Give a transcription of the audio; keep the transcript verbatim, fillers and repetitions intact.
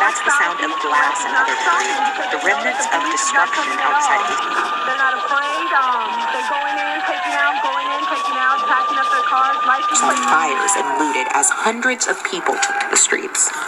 That's the sound of glass and other debris, the remnants of destruction outside A T V. They're not afraid. Um, they're going in, taking out, going in, taking out, packing up their cars. Life fires and looted as hundreds of people took to the streets.